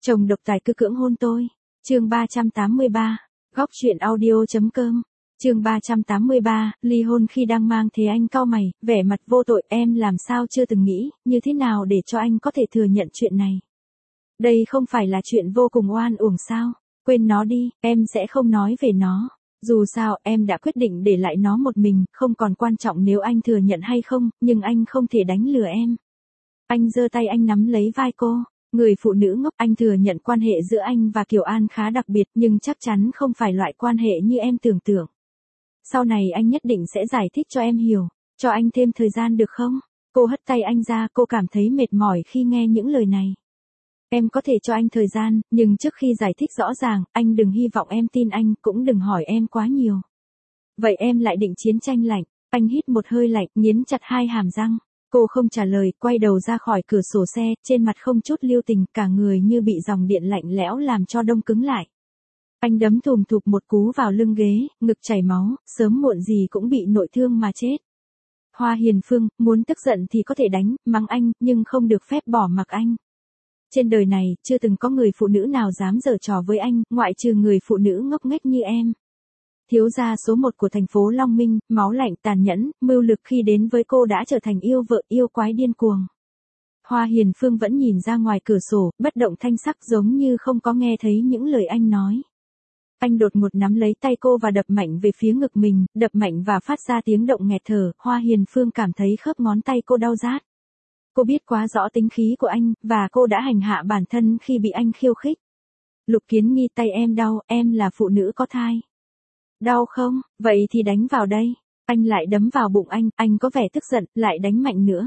Chồng độc tài cứ cưỡng hôn tôi. Chương 383. Góc truyện audio.com. Chương 383, ly hôn khi đang mang thế. Anh cau mày, vẻ mặt vô tội. Em làm sao chưa từng nghĩ, như thế nào để cho anh có thể thừa nhận chuyện này. Đây không phải là chuyện vô cùng oan uổng sao? Quên nó đi, em sẽ không nói về nó. Dù sao, em đã quyết định để lại nó một mình, không còn quan trọng nếu anh thừa nhận hay không, nhưng anh không thể đánh lừa em. Anh giơ tay anh nắm lấy vai cô. Người phụ nữ ngốc, anh thừa nhận quan hệ giữa anh và Kiều An khá đặc biệt, nhưng chắc chắn không phải loại quan hệ như em tưởng tượng. Sau này anh nhất định sẽ giải thích cho em hiểu, cho anh thêm thời gian được không? Cô hất tay anh ra, cô cảm thấy mệt mỏi khi nghe những lời này. Em có thể cho anh thời gian, nhưng trước khi giải thích rõ ràng, anh đừng hy vọng em tin anh, cũng đừng hỏi em quá nhiều. Vậy em lại định chiến tranh lạnh? Anh hít một hơi lạnh, nghiến chặt hai hàm răng. Cô không trả lời, quay đầu ra khỏi cửa sổ xe, trên mặt không chút lưu tình, cả người như bị dòng điện lạnh lẽo làm cho đông cứng lại. Anh đấm thùm thụp một cú vào lưng ghế, ngực chảy máu, sớm muộn gì cũng bị nội thương mà chết. Hoa Hiền Phương, muốn tức giận thì có thể đánh, mắng anh, nhưng không được phép bỏ mặc anh. Trên đời này, chưa từng có người phụ nữ nào dám giở trò với anh, ngoại trừ người phụ nữ ngốc nghếch như em. Thiếu gia số 1 của thành phố Long Minh, máu lạnh tàn nhẫn, mưu lược khi đến với cô đã trở thành yêu vợ yêu quái điên cuồng. Hoa Hiền Phương vẫn nhìn ra ngoài cửa sổ, bất động thanh sắc giống như không có nghe thấy những lời anh nói. Anh đột ngột nắm lấy tay cô và đập mạnh về phía ngực mình, đập mạnh và phát ra tiếng động nghẹt thở. Hoa Hiền Phương cảm thấy khớp ngón tay cô đau rát. Cô biết quá rõ tính khí của anh, và cô đã hành hạ bản thân khi bị anh khiêu khích. Lục Kiến Nghi, tay em đau, em là phụ nữ có thai. Đau không? Vậy thì đánh vào đây. Anh lại đấm vào bụng anh có vẻ tức giận, lại đánh mạnh nữa.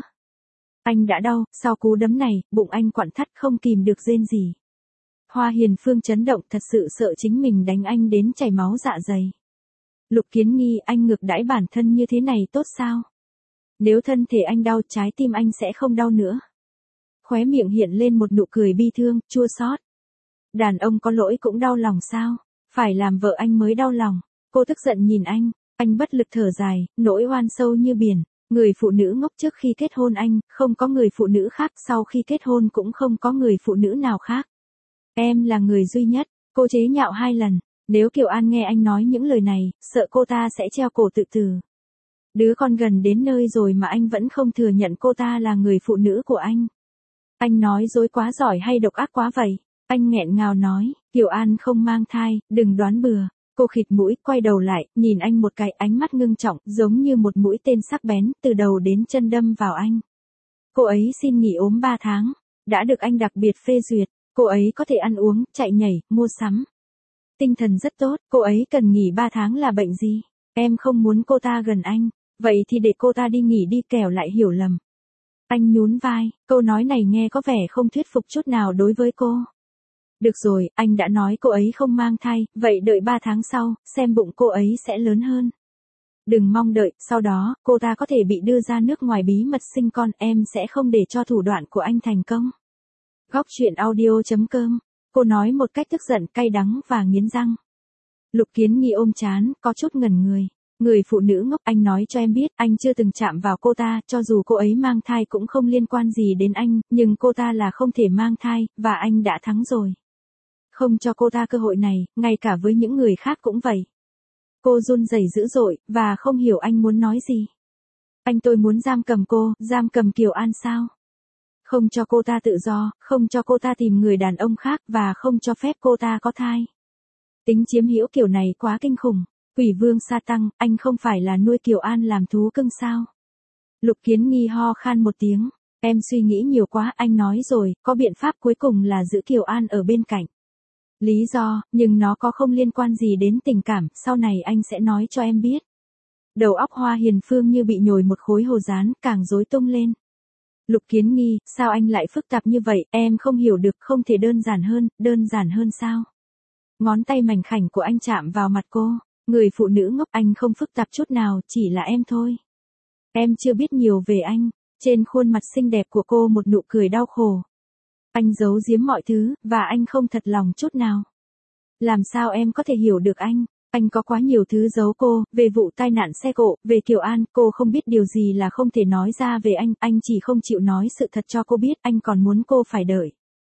Anh đã đau, sau cú đấm này, bụng anh quặn thắt không kìm được rên gì. Hoa Hiền Phương chấn động, thật sự sợ chính mình đánh anh đến chảy máu dạ dày. Lục Kiến Nghi, anh ngược đãi bản thân như thế này tốt sao? Nếu thân thể anh đau, trái tim anh sẽ không đau nữa. Khóe miệng hiện lên một nụ cười bi thương, chua xót. Đàn ông có lỗi cũng đau lòng sao? Phải làm vợ anh mới đau lòng. Cô tức giận nhìn anh bất lực thở dài, nỗi oan sâu như biển. Người phụ nữ ngốc trước khi kết hôn anh, không có người phụ nữ khác, sau khi kết hôn cũng không có người phụ nữ nào khác. Em là người duy nhất, cô chế nhạo 2 lần. Nếu Kiều An nghe anh nói những lời này, sợ cô ta sẽ treo cổ tự tử. Đứa con gần đến nơi rồi mà anh vẫn không thừa nhận cô ta là người phụ nữ của anh. Anh nói dối quá giỏi hay độc ác quá vậy? Anh nghẹn ngào nói, Kiều An không mang thai, đừng đoán bừa. Cô khịt mũi, quay đầu lại, nhìn anh một cái, ánh mắt ngưng trọng, giống như một mũi tên sắc bén, từ đầu đến chân đâm vào anh. Cô ấy xin nghỉ ốm 3 tháng, đã được anh đặc biệt phê duyệt. Cô ấy có thể ăn uống, chạy nhảy, mua sắm. Tinh thần rất tốt, cô ấy cần nghỉ 3 tháng là bệnh gì? Em không muốn cô ta gần anh, vậy thì để cô ta đi nghỉ đi, kẻo lại hiểu lầm. Anh nhún vai, câu nói này nghe có vẻ không thuyết phục chút nào đối với cô. Được rồi, anh đã nói cô ấy không mang thai, vậy đợi 3 tháng sau, xem bụng cô ấy sẽ lớn hơn. Đừng mong đợi, sau đó, cô ta có thể bị đưa ra nước ngoài bí mật sinh con, em sẽ không để cho thủ đoạn của anh thành công. Góc truyện audio.com. Cô nói một cách tức giận, cay đắng và nghiến răng. Lục Kiến Nghi ôm trán, có chút ngẩn người. Người phụ nữ ngốc, anh nói cho em biết, anh chưa từng chạm vào cô ta, cho dù cô ấy mang thai cũng không liên quan gì đến anh, nhưng cô ta là không thể mang thai, và anh đã thắng rồi. Không cho cô ta cơ hội này, ngay cả với những người khác cũng vậy. Cô run rẩy dữ dội, và không hiểu anh muốn nói gì. Tôi muốn giam cầm cô, giam cầm Kiều An sao? Không cho cô ta tự do, không cho cô ta tìm người đàn ông khác, và không cho phép cô ta có thai. Tính chiếm hữu kiểu này quá kinh khủng. Quỷ vương sa tăng, anh không phải là nuôi Kiều An làm thú cưng sao? Lục Kiến Nghi ho khan một tiếng. Em suy nghĩ nhiều quá, anh nói rồi, có biện pháp cuối cùng là giữ Kiều An ở bên cạnh. Lý do, nhưng nó có không liên quan gì đến tình cảm, sau này anh sẽ nói cho em biết. Đầu óc Hoa Hiền Phương như bị nhồi một khối hồ dán, càng rối tung lên. Lục Kiến Nghi, sao anh lại phức tạp như vậy, em không hiểu được, không thể đơn giản hơn sao? Ngón tay mảnh khảnh của anh chạm vào mặt cô. Người phụ nữ ngốc, anh không phức tạp chút nào, chỉ là em thôi. Em chưa biết nhiều về anh. Trên khuôn mặt xinh đẹp của cô một nụ cười đau khổ. Anh giấu giếm mọi thứ, và anh không thật lòng chút nào. Làm sao em có thể hiểu được anh? Anh có quá nhiều thứ giấu cô, về vụ tai nạn xe cộ, về Kiều An, cô không biết điều gì là không thể nói ra về anh chỉ không chịu nói sự thật cho cô biết, anh còn muốn cô phải đợi.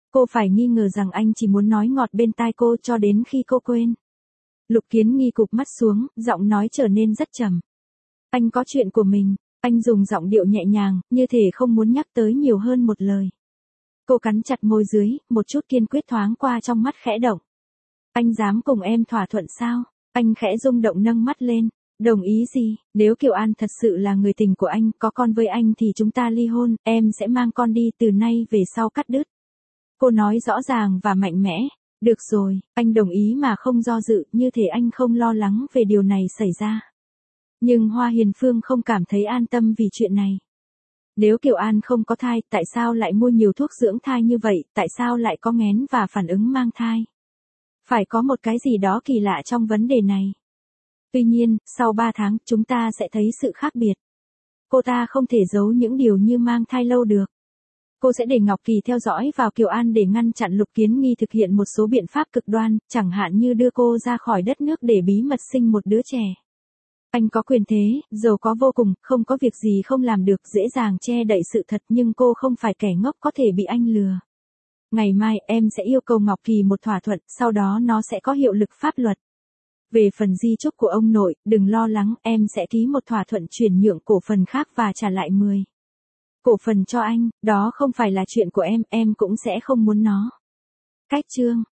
Cô phải nghi ngờ rằng anh chỉ muốn nói ngọt bên tai cô cho đến khi cô quên. Lục Kiến Nghi cụp mắt xuống, giọng nói trở nên rất trầm. Anh có chuyện của mình, anh dùng giọng điệu nhẹ nhàng, như thể không muốn nhắc tới nhiều hơn một lời. Cô cắn chặt môi dưới, một chút kiên quyết thoáng qua trong mắt khẽ động. Anh dám cùng em thỏa thuận sao? Anh khẽ rung động nâng mắt lên. Đồng ý gì? Nếu Kiều An thật sự là người tình của anh, có con với anh thì chúng ta ly hôn, em sẽ mang con đi từ nay về sau cắt đứt. Cô nói rõ ràng và mạnh mẽ. Được rồi, anh đồng ý mà không do dự, như thể anh không lo lắng về điều này xảy ra. Nhưng Hoa Hiền Phương không cảm thấy an tâm vì chuyện này. Nếu Kiều An không có thai, tại sao lại mua nhiều thuốc dưỡng thai như vậy, tại sao lại có nghén và phản ứng mang thai? Phải có một cái gì đó kỳ lạ trong vấn đề này. Tuy nhiên, sau 3 tháng, chúng ta sẽ thấy sự khác biệt. Cô ta không thể giấu những điều như mang thai lâu được. Cô sẽ để Ngọc Kỳ theo dõi vào Kiều An để ngăn chặn Lục Kiến Nghi thực hiện một số biện pháp cực đoan, chẳng hạn như đưa cô ra khỏi đất nước để bí mật sinh một đứa trẻ. Anh có quyền thế, giàu có vô cùng, không có việc gì không làm được, dễ dàng che đậy sự thật, nhưng cô không phải kẻ ngốc có thể bị anh lừa. Ngày mai em sẽ yêu cầu Ngọc Kỳ một thỏa thuận, sau đó nó sẽ có hiệu lực pháp luật. Về phần di chúc của ông nội, đừng lo lắng, em sẽ ký một thỏa thuận chuyển nhượng cổ phần khác và trả lại 10 cổ phần cho anh, đó không phải là chuyện của em cũng sẽ không muốn nó. Cách chương